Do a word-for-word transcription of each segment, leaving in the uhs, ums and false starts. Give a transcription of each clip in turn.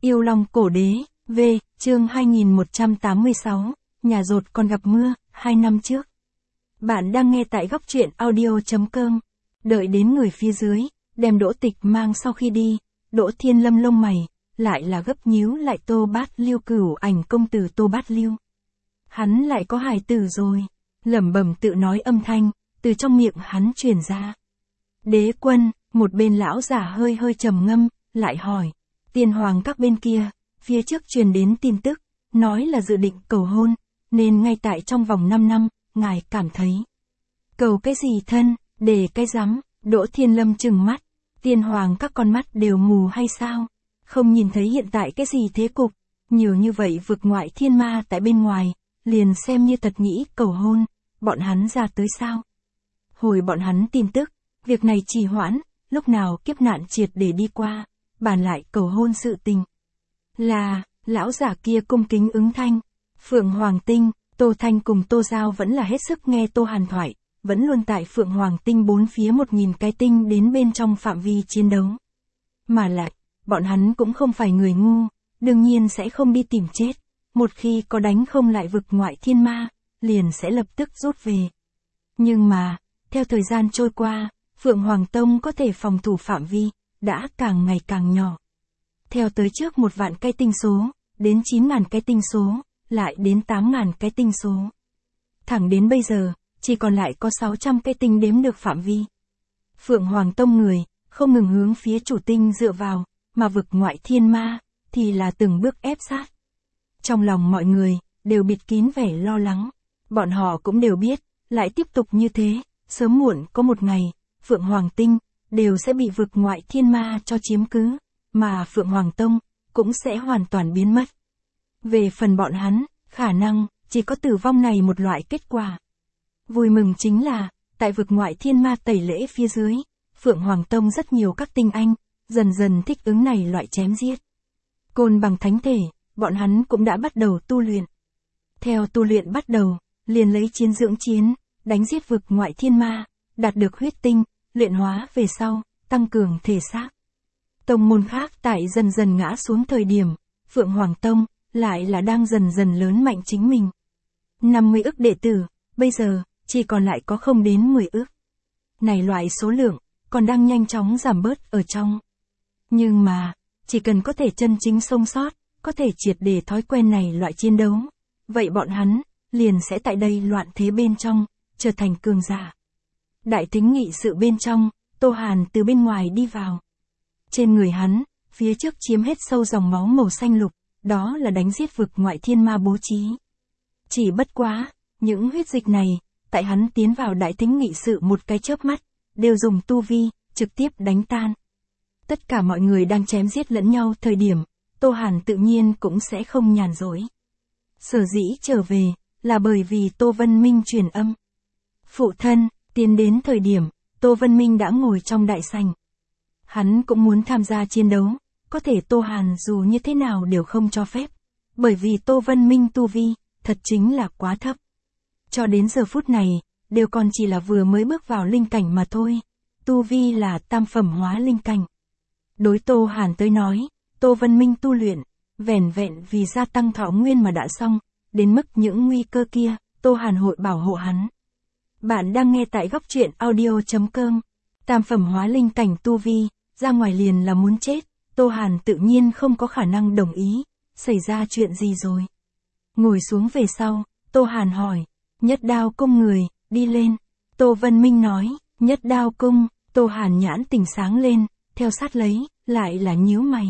Yêu Long Cổ Đế, V, chương hai nghìn một trăm tám mươi sáu, nhà rột còn gặp mưa, hai năm trước. Bạn đang nghe tại góc truyện audio chấm com. Đợi đến người phía dưới, đem Đỗ Tịch mang sau khi đi, Đỗ Thiên Lâm lông mày, lại là gấp nhíu lại Tô Bát Liêu Cửu Ảnh công tử Tô Bát Liêu. Hắn lại có hài tử rồi, lẩm bẩm tự nói âm thanh, từ trong miệng hắn truyền ra. Đế quân, một bên lão giả hơi hơi trầm ngâm, lại hỏi, tiên hoàng các bên kia, phía trước truyền đến tin tức, nói là dự định cầu hôn, nên ngay tại trong vòng năm năm, ngài cảm thấy. Cầu cái gì thân, để cái rắm, Đỗ Thiên Lâm trừng mắt, tiên hoàng các con mắt đều mù hay sao, không nhìn thấy hiện tại cái gì thế cục, nhiều như vậy vực ngoại thiên ma tại bên ngoài, liền xem như thật nghĩ cầu hôn, bọn hắn ra tới sao. Hồi bọn hắn tin tức, việc này trì hoãn, lúc nào kiếp nạn triệt để đi qua, bàn lại cầu hôn sự tình. Là, lão giả kia cung kính ứng thanh, Phượng Hoàng Tinh, Tô Thanh cùng Tô Giao vẫn là hết sức nghe Tô Hàn thoại, vẫn luôn tại Phượng Hoàng Tinh bốn phía một nghìn cái tinh đến bên trong phạm vi chiến đấu. Mà lại, bọn hắn cũng không phải người ngu, đương nhiên sẽ không đi tìm chết, một khi có đánh không lại vực ngoại thiên ma, liền sẽ lập tức rút về. Nhưng mà, theo thời gian trôi qua, Phượng Hoàng Tông có thể phòng thủ phạm vi, đã càng ngày càng nhỏ. Theo tới trước một vạn cái tinh số, đến chín ngàn cái tinh số, lại đến tám ngàn cái tinh số. Thẳng đến bây giờ, chỉ còn lại có sáu trăm cái tinh đếm được phạm vi. Phượng Hoàng Tông người, không ngừng hướng phía chủ tinh dựa vào, mà vực ngoại thiên ma, thì là từng bước ép sát. Trong lòng mọi người, đều bịt kín vẻ lo lắng. Bọn họ cũng đều biết, lại tiếp tục như thế, sớm muộn có một ngày, Phượng Hoàng Tinh, đều sẽ bị vực ngoại thiên ma cho chiếm cứ, mà Phượng Hoàng Tông, cũng sẽ hoàn toàn biến mất. Về phần bọn hắn, khả năng, chỉ có tử vong này một loại kết quả. Vui mừng chính là, tại vực ngoại thiên ma tẩy lễ phía dưới, Phượng Hoàng Tông rất nhiều các tinh anh, dần dần thích ứng này loại chém giết. Côn bằng thánh thể, bọn hắn cũng đã bắt đầu tu luyện. Theo tu luyện bắt đầu, liền lấy chiến dưỡng chiến, đánh giết vực ngoại thiên ma, đạt được huyết tinh, luyện hóa về sau, tăng cường thể xác. Tông môn khác tại dần dần ngã xuống thời điểm, Phượng Hoàng Tông, lại là đang dần dần lớn mạnh chính mình. năm mươi ức đệ tử, bây giờ, chỉ còn lại có không đến mười ức. Này loại số lượng, còn đang nhanh chóng giảm bớt ở trong. Nhưng mà, chỉ cần có thể chân chính sống sót, có thể triệt để thói quen này loại chiến đấu, vậy bọn hắn, liền sẽ tại đây loạn thế bên trong, trở thành cường giả. Đại thính nghị sự bên trong, Tô Hàn từ bên ngoài đi vào. Trên người hắn, phía trước chiếm hết sâu dòng máu màu xanh lục, đó là đánh giết vực ngoại thiên ma bố trí. Chỉ bất quá, những huyết dịch này, tại hắn tiến vào đại thính nghị sự một cái chớp mắt, đều dùng tu vi, trực tiếp đánh tan. Tất cả mọi người đang chém giết lẫn nhau thời điểm, Tô Hàn tự nhiên cũng sẽ không nhàn rỗi. Sở dĩ trở về, là bởi vì Tô Vân Minh truyền âm. Phụ thân, tiến đến thời điểm, Tô Vân Minh đã ngồi trong đại sảnh. Hắn cũng muốn tham gia chiến đấu, có thể Tô Hàn dù như thế nào đều không cho phép. Bởi vì Tô Vân Minh tu vi, thật chính là quá thấp. Cho đến giờ phút này, đều còn chỉ là vừa mới bước vào linh cảnh mà thôi. Tu vi là tam phẩm hóa linh cảnh. Đối Tô Hàn tới nói, Tô Vân Minh tu luyện, vẻn vẹn vì gia tăng thọ nguyên mà đã xong, đến mức những nguy cơ kia, Tô Hàn hội bảo hộ hắn. Bạn đang nghe tại góc truyện audio chấm com. Tam phẩm hóa linh cảnh tu vi, ra ngoài liền là muốn chết, Tô Hàn tự nhiên không có khả năng đồng ý, xảy ra chuyện gì rồi. Ngồi xuống về sau, Tô Hàn hỏi, Nhất Đao cung người, đi lên. Tô Vân Minh nói, Nhất Đao cung, Tô Hàn nhãn tỉnh sáng lên, theo sát lấy, lại là nhíu mày.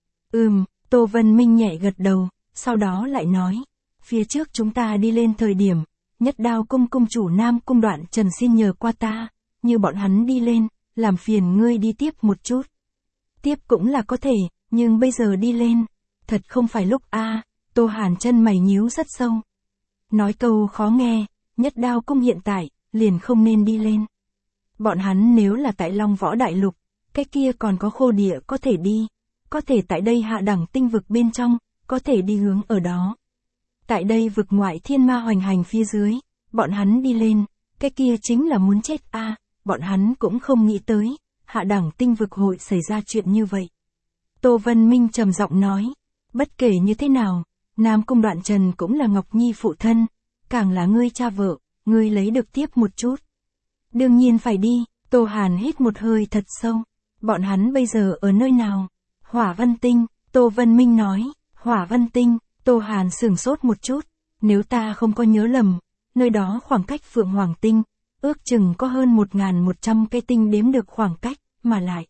Ừm, Tô Vân Minh nhẹ gật đầu, sau đó lại nói, phía trước chúng ta đi lên thời điểm, Nhất Đao cung cung chủ Nam cung Đoạn Trần xin nhờ qua ta, như bọn hắn đi lên, làm phiền ngươi đi tiếp một chút. Tiếp cũng là có thể, nhưng bây giờ đi lên, thật không phải lúc a. À, Tô Hàn chân mày nhíu rất sâu. Nói câu khó nghe, Nhất Đao cung hiện tại, liền không nên đi lên. Bọn hắn nếu là tại Long Võ Đại Lục, cái kia còn có khô địa có thể đi, có thể tại đây hạ đẳng tinh vực bên trong, có thể đi hướng ở đó. Tại đây vực ngoại thiên ma hoành hành phía dưới, bọn hắn đi lên, cái kia chính là muốn chết a. À, bọn hắn cũng không nghĩ tới, hạ đẳng tinh vực hội xảy ra chuyện như vậy. Tô Vân Minh trầm giọng nói, Bất kể như thế nào, Nam Cung Đoạn Trần cũng là Ngọc Nhi phụ thân, càng là ngươi cha vợ, ngươi lấy được tiếp một chút. Đương nhiên phải đi, Tô Hàn hít một hơi thật sâu. Bọn hắn bây giờ ở nơi nào? Hỏa Vân Tinh, Tô Vân Minh nói. Hỏa Vân Tinh, Tô Hàn sửng sốt một chút. Nếu ta không có nhớ lầm, nơi đó khoảng cách Phượng Hoàng Tinh, ước chừng có hơn một nghìn một trăm cây tinh đếm được khoảng cách, mà lại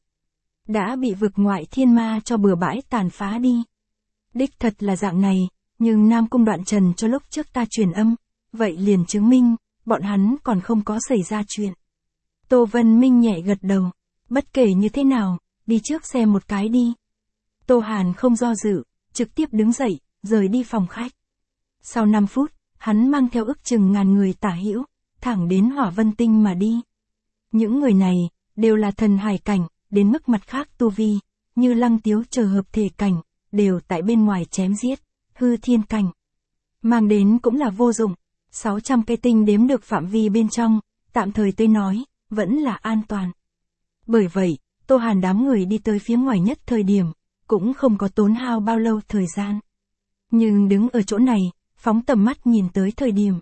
đã bị vực ngoại thiên ma cho bừa bãi tàn phá đi. Đích thật là dạng này, nhưng Nam Cung Đoạn Trần cho lúc trước ta truyền âm, vậy liền chứng minh, bọn hắn còn không có xảy ra chuyện. Tô Vân Minh nhẹ gật đầu, bất kể như thế nào, đi trước xem một cái đi. Tô Hàn không do dự, trực tiếp đứng dậy, rời đi phòng khách. Sau năm phút, hắn mang theo ước chừng ngàn người tả hữu, thẳng đến Hỏa Vân Tinh mà đi. Những người này, đều là thần hải cảnh, đến mức mặt khác tu vi, như Lăng Tiếu chờ hợp thể cảnh, đều tại bên ngoài chém giết, hư thiên cảnh. Mang đến cũng là vô dụng, sáu trăm cây tinh đếm được phạm vi bên trong, tạm thời tôi nói, vẫn là an toàn. Bởi vậy, Tô Hàn đám người đi tới phía ngoài nhất thời điểm, cũng không có tốn hao bao lâu thời gian. Nhưng đứng ở chỗ này, phóng tầm mắt nhìn tới thời điểm,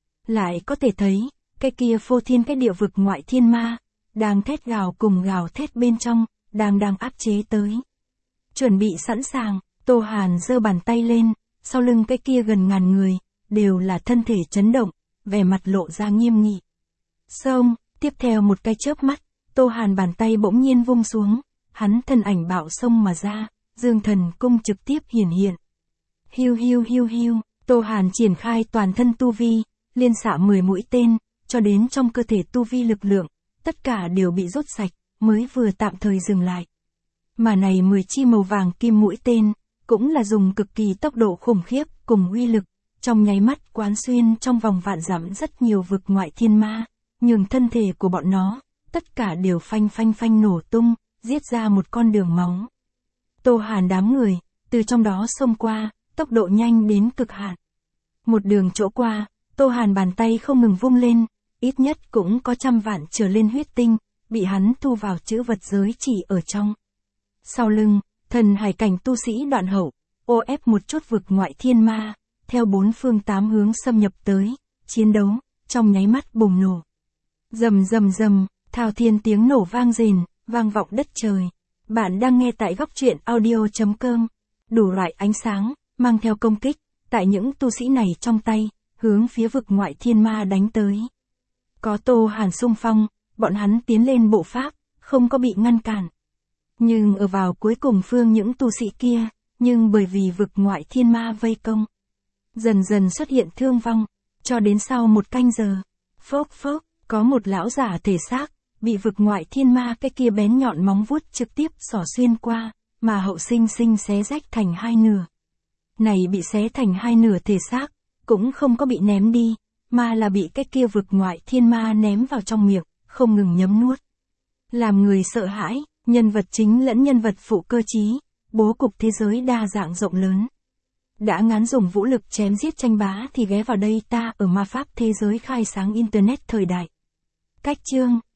lại có thể thấy, cái kia phô thiên cái địa vực ngoại thiên ma, đang thét gào cùng gào thét bên trong, đang đang áp chế tới. Chuẩn bị sẵn sàng, Tô Hàn giơ bàn tay lên, sau lưng cái kia gần ngàn người, đều là thân thể chấn động, vẻ mặt lộ ra nghiêm nghị. Xông, tiếp theo một cái chớp mắt, Tô Hàn bàn tay bỗng nhiên vung xuống, hắn thân ảnh bạo xông mà ra, Dương Thần Cung trực tiếp hiển hiện. Hiu hiu hiu hiu, Tô Hàn triển khai toàn thân tu vi, liên xạ mười mũi tên, cho đến trong cơ thể tu vi lực lượng, tất cả đều bị rút sạch, mới vừa tạm thời dừng lại. Mà này mười chi màu vàng kim mũi tên, cũng là dùng cực kỳ tốc độ khủng khiếp cùng uy lực, trong nháy mắt quán xuyên trong vòng vạn dặm rất nhiều vực ngoại thiên ma, nhường thân thể của bọn nó, tất cả đều phanh phanh phanh nổ tung, giết ra một con đường máu. Tô Hàn đám người, từ trong đó xông qua, tốc độ nhanh đến cực hạn. Một đường chỗ qua, Tô Hàn bàn tay không ngừng vung lên, ít nhất cũng có trăm vạn trở lên huyết tinh, bị hắn thu vào chữ vật giới chỉ ở trong. Sau lưng, thần hải cảnh tu sĩ Đoạn Hậu, ô ép một chút vực ngoại thiên ma, theo bốn phương tám hướng xâm nhập tới, chiến đấu, trong nháy mắt bùng nổ. Rầm rầm rầm, thao thiên tiếng nổ vang rền, vang vọng đất trời. Bạn đang nghe tại góc truyện audio chấm com. Đủ loại ánh sáng, mang theo công kích, tại những tu sĩ này trong tay, hướng phía vực ngoại thiên ma đánh tới. Có Tô Hàn xung phong, bọn hắn tiến lên bộ pháp, không có bị ngăn cản. Nhưng ở vào cuối cùng phương những tu sĩ kia, nhưng bởi vì vực ngoại thiên ma vây công, dần dần xuất hiện thương vong, cho đến sau một canh giờ, phốc phốc, có một lão giả thể xác, bị vực ngoại thiên ma cái kia bén nhọn móng vuốt trực tiếp xỏ xuyên qua, mà hậu sinh sinh xé rách thành hai nửa. Này bị xé thành hai nửa thể xác, cũng không có bị ném đi, mà là bị cái kia vực ngoại thiên ma ném vào trong miệng, không ngừng nhấm nuốt. Làm người sợ hãi, nhân vật chính lẫn nhân vật phụ cơ trí, bố cục thế giới đa dạng rộng lớn. Đã ngán dùng vũ lực chém giết tranh bá thì ghé vào đây ta ở ma pháp thế giới khai sáng internet thời đại. Cách chương